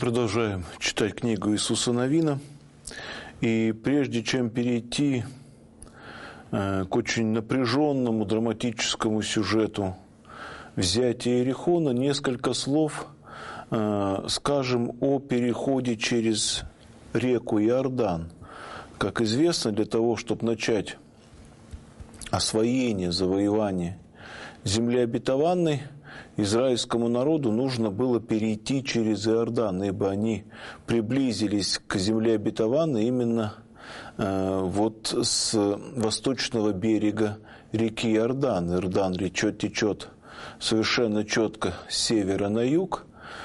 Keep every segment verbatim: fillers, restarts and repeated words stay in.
Продолжаем читать книгу Иисуса Навина. И прежде чем перейти э, к очень напряженному драматическому сюжету взятия Иерихона, несколько слов э, скажем о переходе через реку Иордан. Как известно, для того, чтобы начать освоение, завоевание земли обетованной, израильскому народу нужно было перейти через Иордан, ибо они приблизились к земле обетованной именно э, вот с восточного берега реки Иордан. Иордан речет, течет совершенно четко с севера на юг.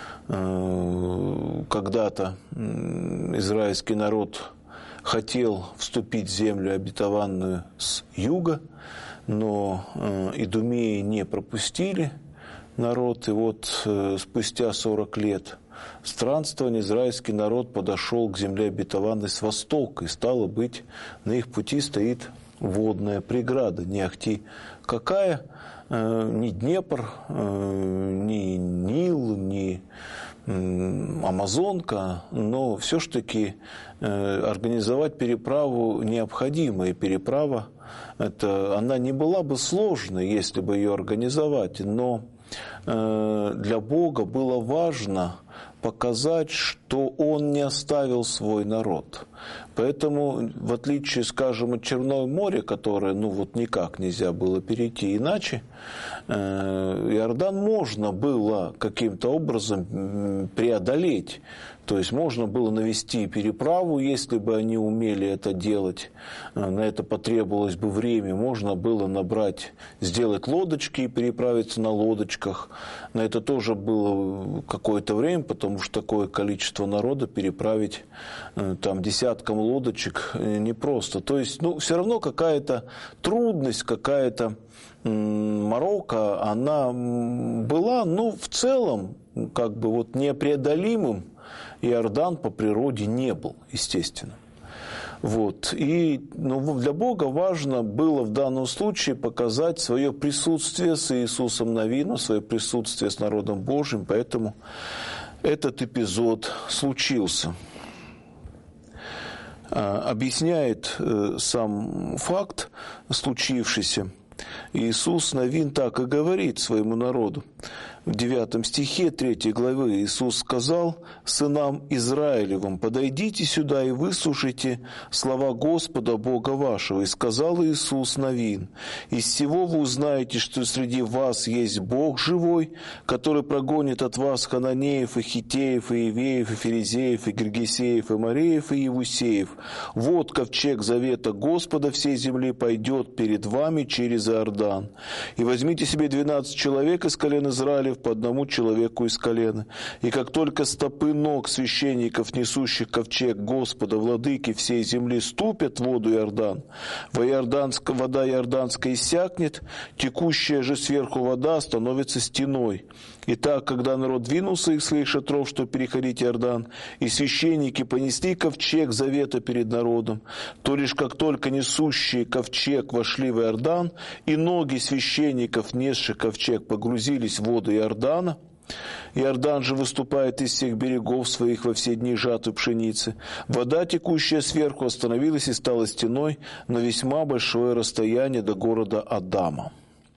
Э, когда-то э, израильский народ хотел вступить в землю обетованную с юга, но э, идумеи не пропустили народ, и вот э, спустя сорок лет странствования израильский народ подошел к земле обетованной с востока, и стало быть, на их пути стоит водная преграда, не ахти какая, э, ни Днепр, э, ни Нил, ни э, Амазонка, но все-таки э, организовать переправу необходимо, и переправа, это, она не была бы сложной, если бы ее организовать, но для Бога было важно показать, что Он не оставил свой народ. Поэтому, в отличие, скажем, от Черного моря, которое, ну вот никак нельзя было перейти иначе, Иордан можно было каким-то образом преодолеть. То есть можно было навести переправу, если бы они умели это делать. На это потребовалось бы время. Можно было набрать, сделать лодочки и переправиться на лодочках. На это тоже было какое-то время, потому что такое количество народа переправить там десяткам лодочек непросто. То есть, ну, все равно какая-то трудность, какая-то морока, она была, но в целом как бы вот непреодолимым Иордан по природе не был, естественно. Вот. И ну, для Бога важно было в данном случае показать свое присутствие с Иисусом Навином, свое присутствие с народом Божьим, поэтому этот эпизод случился. Объясняет сам факт случившийся Иисус Навин так и говорит своему народу. В девятом стихе третьей главы Иисус сказал сынам Израилевым: «Подойдите сюда и выслушайте слова Господа Бога вашего». И сказал Иисус Навин: «Из всего вы узнаете, что среди вас есть Бог живой, который прогонит от вас хананеев, и хиттеев, и евеев, и ферезеев, и гиргесеев, и мореев, и евусеев. Вот ковчег завета Господа всей земли пойдет перед вами через Иордан. И возьмите себе двенадцать человек из колен Израилев, по одному человеку из колена. И как только стопы ног священников, несущих ковчег Господа, владыки всей земли, ступят в воду Иордан, вода иорданская иссякнет, текущая же сверху вода становится стеной. Итак, когда народ двинулся из своих шатров, чтобы переходить Иордан, и священники понесли ковчег завета перед народом, то лишь как только несущие ковчег вошли в Иордан, и ноги священников, несших ковчег, погрузились в воду Иордана, Иордан же выступает из всех берегов своих во все дни жатвы пшеницы. Вода, текущая сверху, остановилась и стала стеной на весьма большое расстояние до города Адама.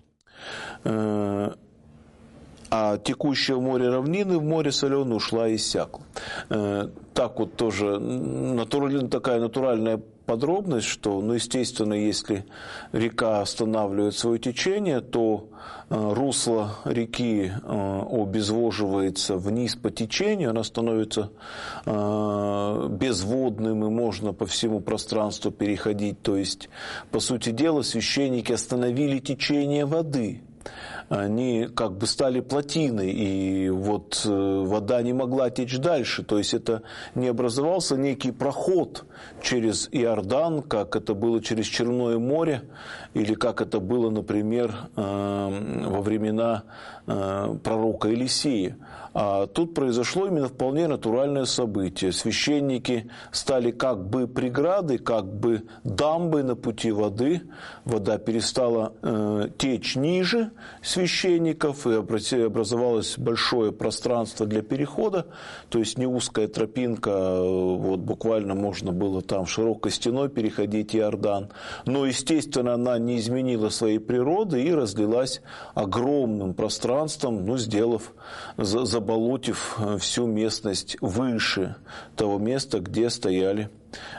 А текущая в море равнины, в море соленое ушла и иссякла. Так вот тоже натуральная, такая натуральная подробность, что, ну, естественно, если река останавливает свое течение, то русло реки обезвоживается вниз по течению, она становится безводным, и можно по всему пространству переходить. То есть, по сути дела, священники остановили течение воды. Они как бы стали плотиной, и вот вода не могла течь дальше. То есть это не образовался некий проход через Иордан, как это было через Черное море, или как это было, например, во времена пророка Елисея. А тут произошло именно вполне натуральное событие. Священники стали как бы преградой, как бы дамбой на пути воды. Вода перестала э, течь ниже священников, и образовалось большое пространство для перехода. То есть не узкая тропинка, вот буквально можно было там широкой стеной переходить Иордан. Но, естественно, она не изменила своей природы и разлилась огромным пространством, ну, сделав, заболотив всю местность выше того места, где стояли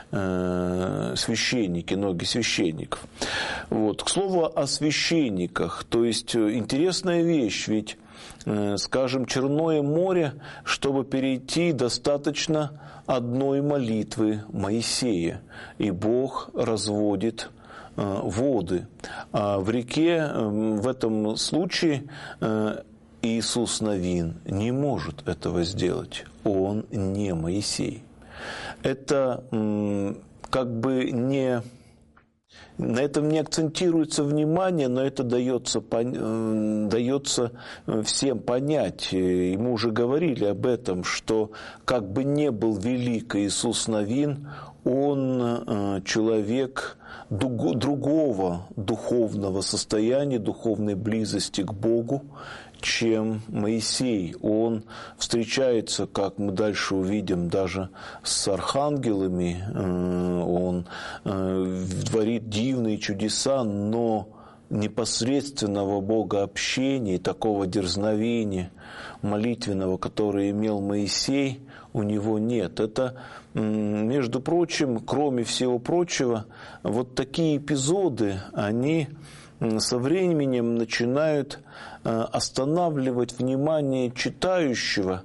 э, священники, ноги священников. Вот. К слову о священниках, то есть интересная вещь, ведь, э, скажем, Черное море, чтобы перейти, достаточно одной молитвы Моисея, и Бог разводит воды. А в реке в этом случае Иисус Навин не может этого сделать. Он не Моисей. Это как бы не... На этом не акцентируется внимание, но это дается, дается всем понять. И мы уже говорили об этом, что как бы не был велик Иисус Навин, он человек другого духовного состояния, духовной близости к Богу, чем Моисей. Он встречается, как мы дальше увидим, даже с архангелами, он творит дивные чудеса, но непосредственного богообщения, такого дерзновения молитвенного, которое имел Моисей, у него нет. Это, между прочим, кроме всего прочего, вот такие эпизоды, они со временем начинают останавливать внимание читающего.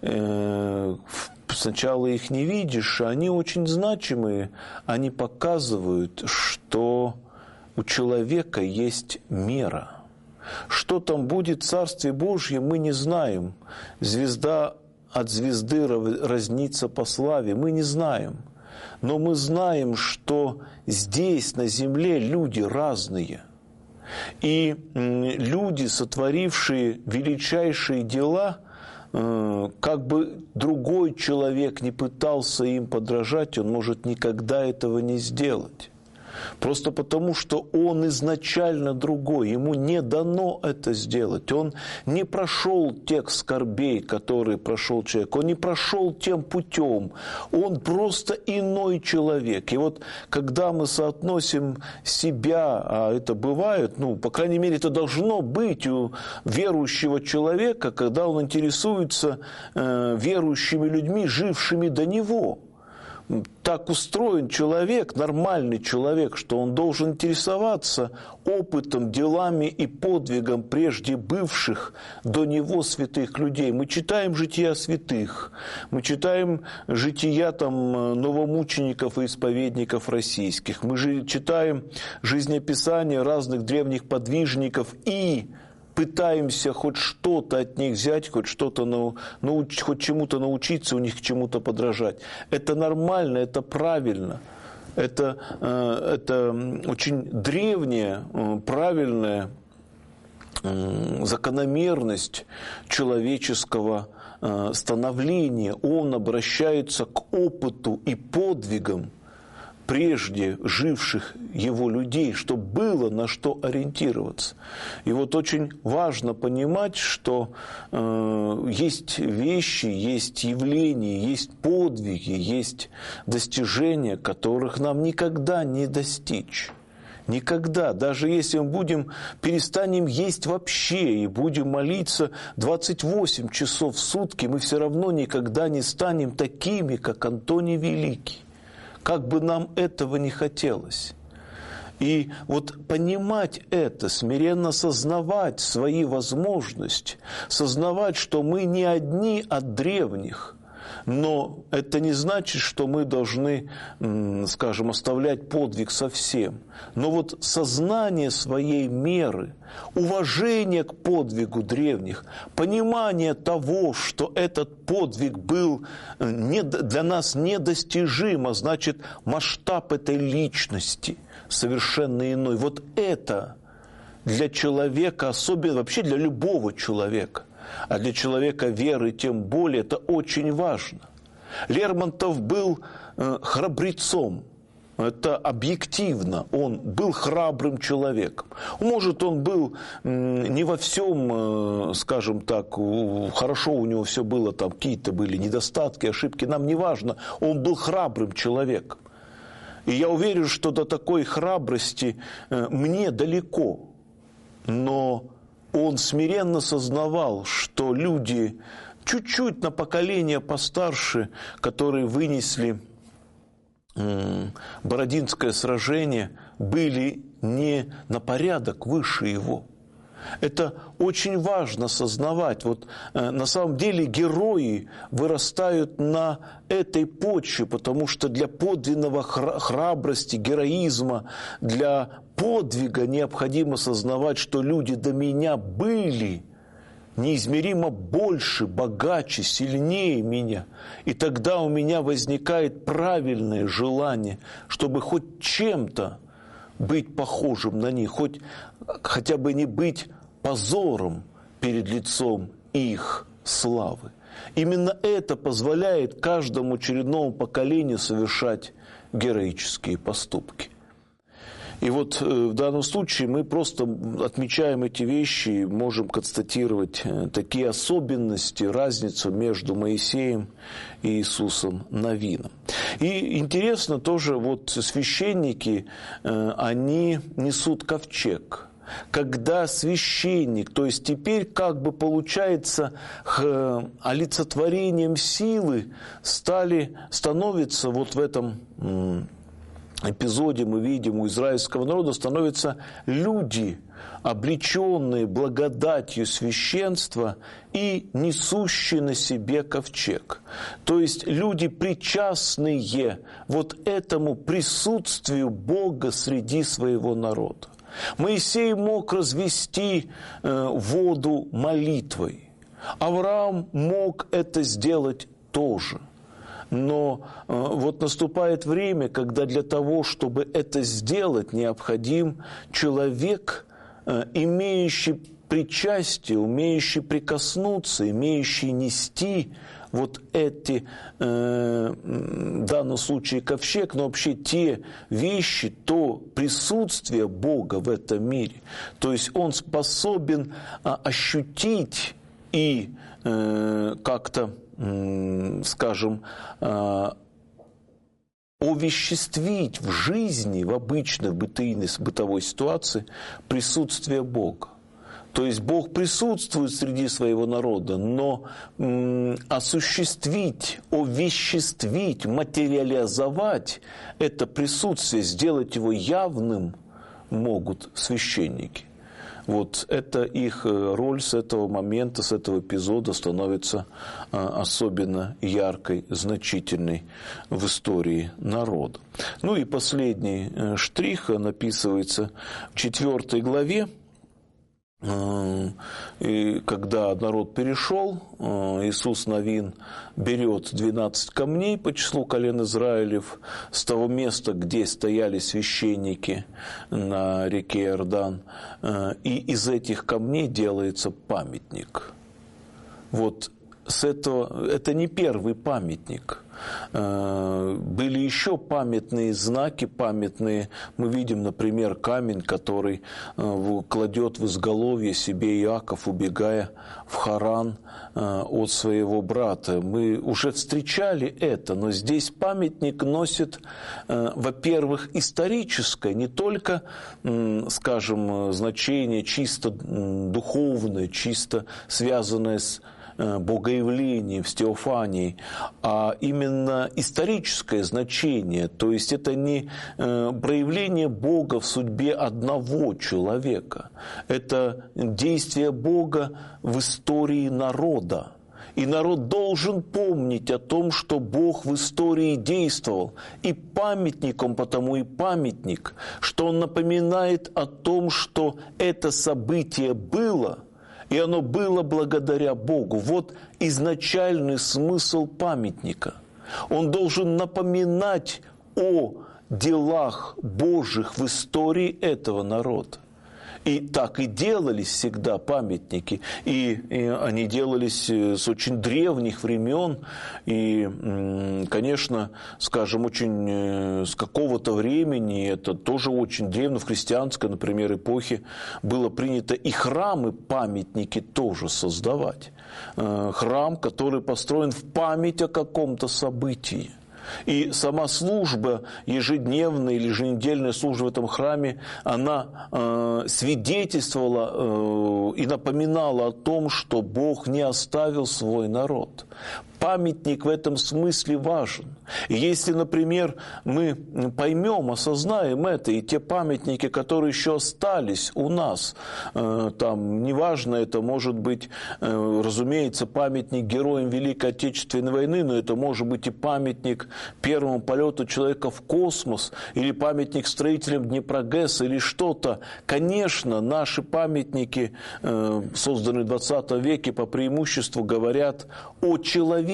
Сначала их не видишь, а они очень значимые. Они показывают, что у человека есть мера. Что там будет в Царстве Божьем, мы не знаем. Звезда от звезды разнится по славе, мы не знаем. Но мы знаем, что здесь, на земле, люди разные. И люди, сотворившие величайшие дела, как бы другой человек не пытался им подражать, он может никогда этого не сделать. Просто потому, что он изначально другой, ему не дано это сделать. Он не прошел тех скорбей, которые прошел человек, он не прошел тем путем, он просто иной человек. И вот когда мы соотносим себя, а это бывает, ну, по крайней мере, это должно быть у верующего человека, когда он интересуется э, верующими людьми, жившими до него. Так устроен человек, нормальный человек, что он должен интересоваться опытом, делами и подвигом прежде бывших до него святых людей. Мы читаем жития святых, мы читаем жития там новомучеников и исповедников российских, мы же читаем жизнеописания разных древних подвижников и пытаемся хоть что-то от них взять, хоть что-то науч, хоть чему-то научиться, у них к чему-то подражать. Это нормально, это правильно. Это, это очень древняя, правильная закономерность человеческого становления. Он обращается к опыту и подвигам прежде живших его людей, чтобы было на что ориентироваться. И вот очень важно понимать, что э, есть вещи, есть явления, есть подвиги, есть достижения, которых нам никогда не достичь. Никогда. Даже если мы будем, перестанем есть вообще и будем молиться двадцать восемь часов в сутки, мы все равно никогда не станем такими, как Антоний Великий. Как бы нам этого не хотелось. И вот понимать это, смиренно сознавать свои возможности, сознавать, что мы не одни от древних, но это не значит, что мы должны, скажем, оставлять подвиг совсем. Но вот сознание своей меры, уважение к подвигу древних, понимание того, что этот подвиг был не, для нас недостижим, а значит, масштаб этой личности совершенно иной. Вот это для человека, особенно вообще для любого человека, а для человека веры тем более, это очень важно. Лермонтов был э, храбрецом. Это объективно. Он был храбрым человеком. Может, он был не во всем, скажем так, хорошо у него все было, там какие-то были недостатки, ошибки, нам не важно. Он был храбрым человеком. И я уверен, что до такой храбрости мне далеко. Но он смиренно сознавал, что люди чуть-чуть на поколение постарше, которые вынесли Бородинское сражение, были не на порядок выше его. Это очень важно сознавать. Вот, э, на самом деле герои вырастают на этой почве, потому что для подлинного хра- храбрости, героизма, для подвига необходимо сознавать, что люди до меня были неизмеримо больше, богаче, сильнее меня. И тогда у меня возникает правильное желание, чтобы хоть чем-то быть похожим на них, хоть хотя бы не быть позором перед лицом их славы. Именно это позволяет каждому очередному поколению совершать героические поступки. И вот в данном случае мы просто отмечаем эти вещи и можем констатировать такие особенности, разницу между Моисеем и Иисусом Навином. И интересно тоже, вот священники, они несут ковчег. Когда священник, то есть теперь как бы получается олицетворением силы, стали, становятся вот в этом эпизоде, мы видим, у израильского народа становятся люди, облеченные благодатью священства и несущие на себе ковчег. То есть люди, причастные вот этому присутствию Бога среди своего народа. Моисей мог развести э, воду молитвой. Авраам мог это сделать тоже. Но э, вот наступает время, когда для того, чтобы это сделать, необходим человек, э, имеющий причастие, умеющий прикоснуться, имеющий нести вот эти, э, в данном случае ковчег, но вообще те вещи, то присутствие Бога в этом мире. То есть он способен э, ощутить и э, как-то, скажем, овеществить в жизни, в обычной бытийной, бытовой ситуации присутствие Бога. То есть Бог присутствует среди своего народа, но м, осуществить, овеществить, материализовать это присутствие, сделать его явным могут священники. Вот это их роль с этого момента, с этого эпизода становится особенно яркой, значительной в истории народа. Ну и последний штрих написывается в четвёртой главе. И когда народ перешел, Иисус Навин берет двенадцать камней по числу колен Израилев с того места, где стояли священники на реке Иордан, и из этих камней делается памятник. Вот с этого, это не первый памятник. Были еще памятные знаки, памятные. Мы видим, например, камень, который кладет в изголовье себе Иаков, убегая в Харан от своего брата. Мы уже встречали это, но здесь памятник носит, во-первых, историческое, не только, скажем, значение чисто духовное, чисто связанное с богоявлением, с теофанией, а именно историческое значение. То есть это не проявление Бога в судьбе одного человека. Это действие Бога в истории народа. И народ должен помнить о том, что Бог в истории действовал. И памятником потому и памятник, что он напоминает о том, что это событие было, и оно было благодаря Богу. Вот изначальный смысл памятника. Он должен напоминать о делах Божьих в истории этого народа. И так и делались всегда памятники. И, и они делались с очень древних времен. И, конечно, скажем, очень с какого-то времени, это тоже очень древно, в христианской, например, эпохе, было принято и храмы, памятники тоже создавать. Храм, который построен в память о каком-то событии. И сама служба, ежедневная или еженедельная служба в этом храме, она э, свидетельствовала э, и напоминала о том, что Бог не оставил свой народ. Памятник в этом смысле важен. И если, например, мы поймем, осознаем это, и те памятники, которые еще остались у нас, э, там, неважно, это может быть, э, разумеется, памятник героям Великой Отечественной войны, но это может быть и памятник первому полету человека в космос, или памятник строителям Днепрогэса, или что-то. Конечно, наши памятники, э, созданные в двадцатом веке, по преимуществу говорят о человеке,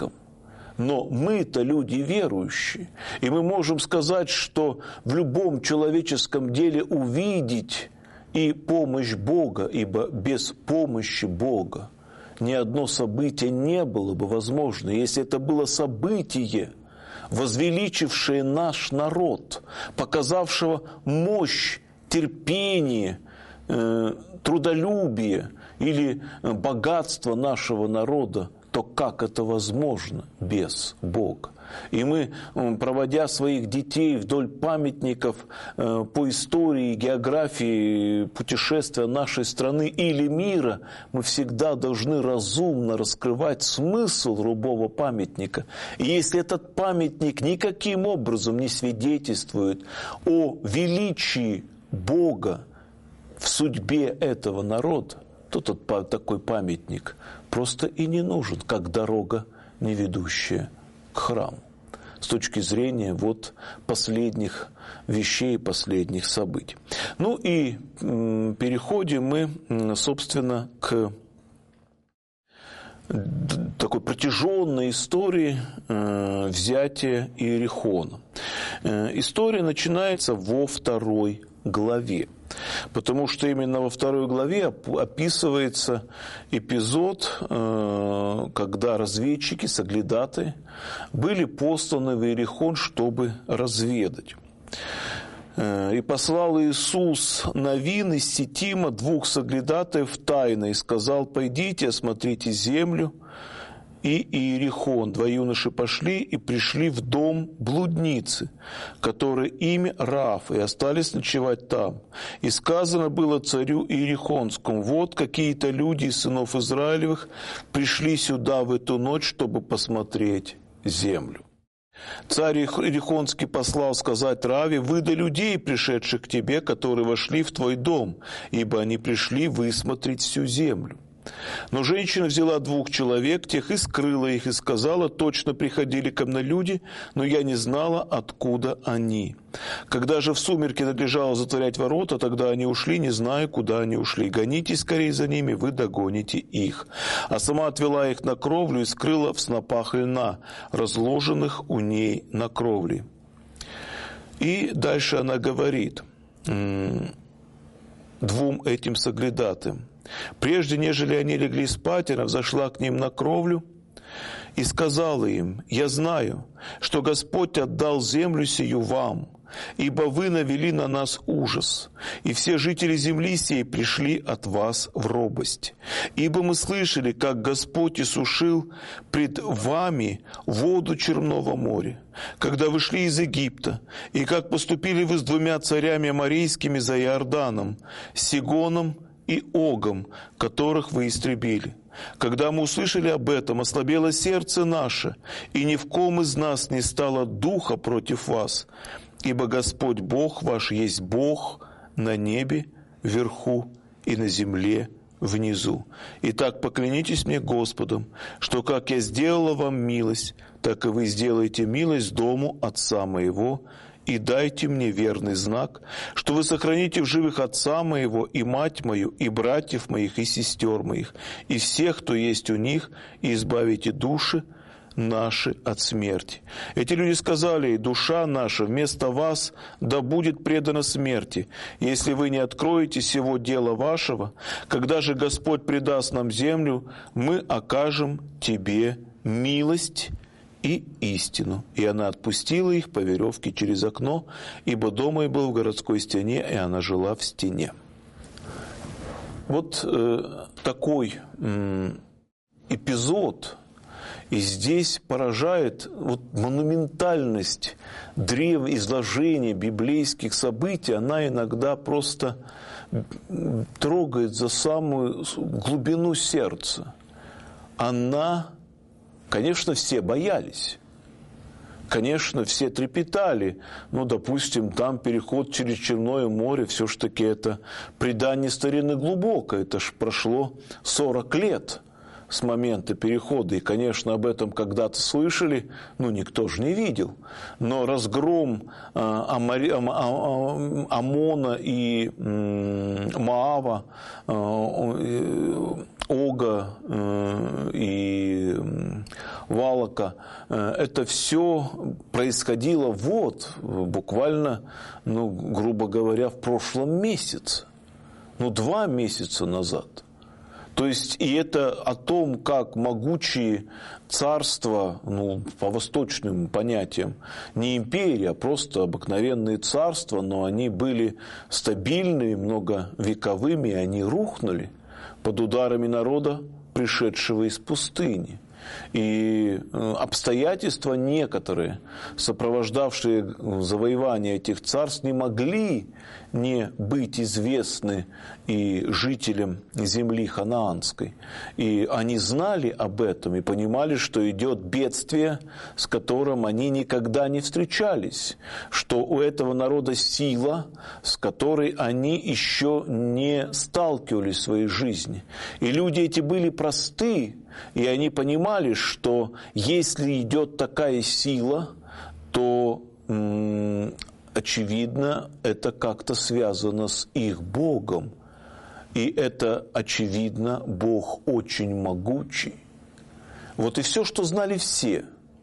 но мы-то люди верующие, и мы можем сказать, что в любом человеческом деле увидеть и помощь Бога, ибо без помощи Бога ни одно событие не было бы возможно. Если это было событие, возвеличившее наш народ, показавшего мощь, терпение, э, трудолюбие или богатство нашего народа, то как это возможно без Бога? И мы, проводя своих детей вдоль памятников по истории, географии, путешествия нашей страны или мира, мы всегда должны разумно раскрывать смысл любого памятника. И если этот памятник никаким образом не свидетельствует о величии Бога в судьбе этого народа, то тот такой памятник просто и не нужен, как дорога, не ведущая к храму. С точки зрения вот последних вещей, последних событий. Ну и м, переходим мы, собственно, к такой протяженной истории э, взятия Иерихона. Э, история начинается во второй главе. Потому что именно во второй главе описывается эпизод, когда разведчики, соглядатые, были посланы в Иерихон, чтобы разведать. «И послал Иисус Навин из Ситима двух соглядатаев тайно, и сказал: пойдите, осмотрите землю и Иерихон. Два юноши пошли и пришли в дом блудницы, которое имя Раав, и остались ночевать там. И сказано было царю Иерихонскому: вот какие-то люди из сынов Израилевых пришли сюда в эту ночь, чтобы посмотреть землю. Царь Иерихонский послал сказать Рааве: выдай людей, пришедших к тебе, которые вошли в твой дом, ибо они пришли высмотреть всю землю. Но женщина взяла двух человек, тех и скрыла их, и сказала: точно приходили ко мне люди, но я не знала, откуда они. Когда же в сумерки надлежало затворять ворота, тогда они ушли, не зная, куда они ушли. Гонитесь скорее за ними, вы догоните их. А сама отвела их на кровлю и скрыла в снопах льна, разложенных у ней на кровле. И дальше она говорит двум этим соглядатым: прежде нежели они легли спать, она взошла к ним на кровлю и сказала им: я знаю, что Господь отдал землю сию вам, ибо вы навели на нас ужас, и все жители земли сей пришли от вас в робость. Ибо мы слышали, как Господь иссушил пред вами воду Черного моря, когда вы шли из Египта, и как поступили вы с двумя царями аморейскими за Иорданом, Сигоном и Огом, которых вы истребили. Когда мы услышали об этом, ослабело сердце наше, и ни в ком из нас не стало духа против вас, ибо Господь Бог ваш есть Бог на небе вверху и на земле внизу. Итак, поклянитесь мне Господом, что как я сделала вам милость, так и вы сделаете милость дому отца моего, и дайте мне верный знак, что вы сохраните в живых отца моего и мать мою, и братьев моих, и сестер моих, и всех, кто есть у них, и избавите души наши от смерти. Эти люди сказали: душа наша вместо вас да будет предана смерти, если вы не откроете сего дела вашего. Когда же Господь предаст нам землю, мы окажем тебе милость и истину. И она отпустила их по веревке через окно, ибо дом ее был в городской стене, и она жила в стене. Вот э, такой э, эпизод, и здесь поражает вот монументальность древ... изложения библейских событий, она иногда просто трогает за самую глубину сердца. Она, конечно, все боялись. Конечно, все трепетали. Ну, допустим, там переход через Черное море, все-таки это предание старины глубокое. Это ж прошло сорок лет с момента перехода. И, конечно, об этом когда-то слышали, ну, никто же не видел. Но разгром э, Амари, Ам, Ам, Амона и э, Моава, э, Ога э, и Валака, э, это все происходило вот, буквально, ну, грубо говоря, в прошлом месяце. Ну, два месяца назад. То есть, и это о том, как могучие царства, ну, по восточным понятиям, не империи, а просто обыкновенные царства, но они были стабильными, многовековыми, и они рухнули под ударами народа, пришедшего из пустыни. И обстоятельства некоторые, сопровождавшие завоевание этих царств, не могли не быть известны и жителям земли ханаанской. И они знали об этом и понимали, что идет бедствие, с которым они никогда не встречались, что у этого народа сила, с которой они еще не сталкивались в своей жизни. И люди эти были просты, и они понимали, что если идет такая сила, то, м- очевидно, это как-то связано с их Богом. И это, очевидно, Бог очень могучий. Вот и все, что знали все.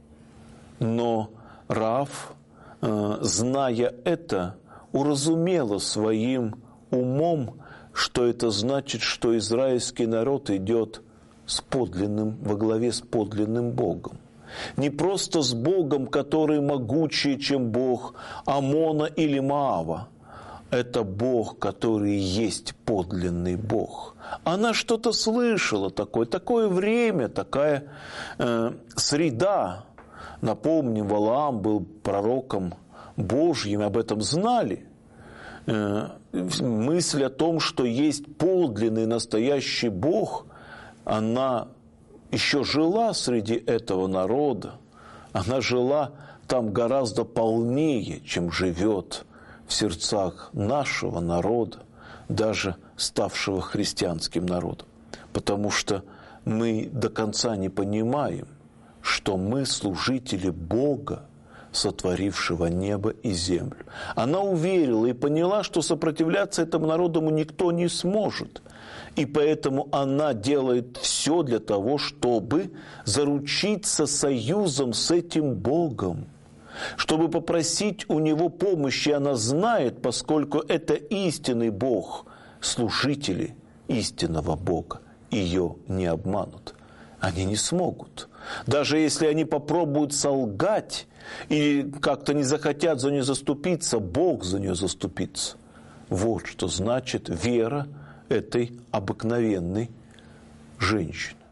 Но Раав, э, зная это, уразумела своим умом, что это значит, что израильский народ идет с подлинным, во главе с подлинным Богом. Не просто с Богом, который могучее, чем Бог Амона или Моава. Это Бог, который есть подлинный Бог. Она что-то слышала такое, такое время, такая э, среда. Напомним, Валаам был пророком Божьим, об этом знали. Э, мысль о том, что есть подлинный, настоящий Бог, она еще жила среди этого народа. Она жила там гораздо полнее, чем живет в сердцах нашего народа, даже ставшего христианским народом. Потому что мы до конца не понимаем, что мы служители Бога, сотворившего небо и землю. Она уверила и поняла, что сопротивляться этому народу никто не сможет. И поэтому она делает все для того, чтобы заручиться союзом с этим Богом, чтобы попросить у Него помощи. Она знает, поскольку это истинный Бог, служители истинного Бога ее не обманут. Они не смогут. Даже если они попробуют солгать или как-то не захотят за нее заступиться, Бог за нее заступится. Вот что значит вера этой обыкновенной женщины.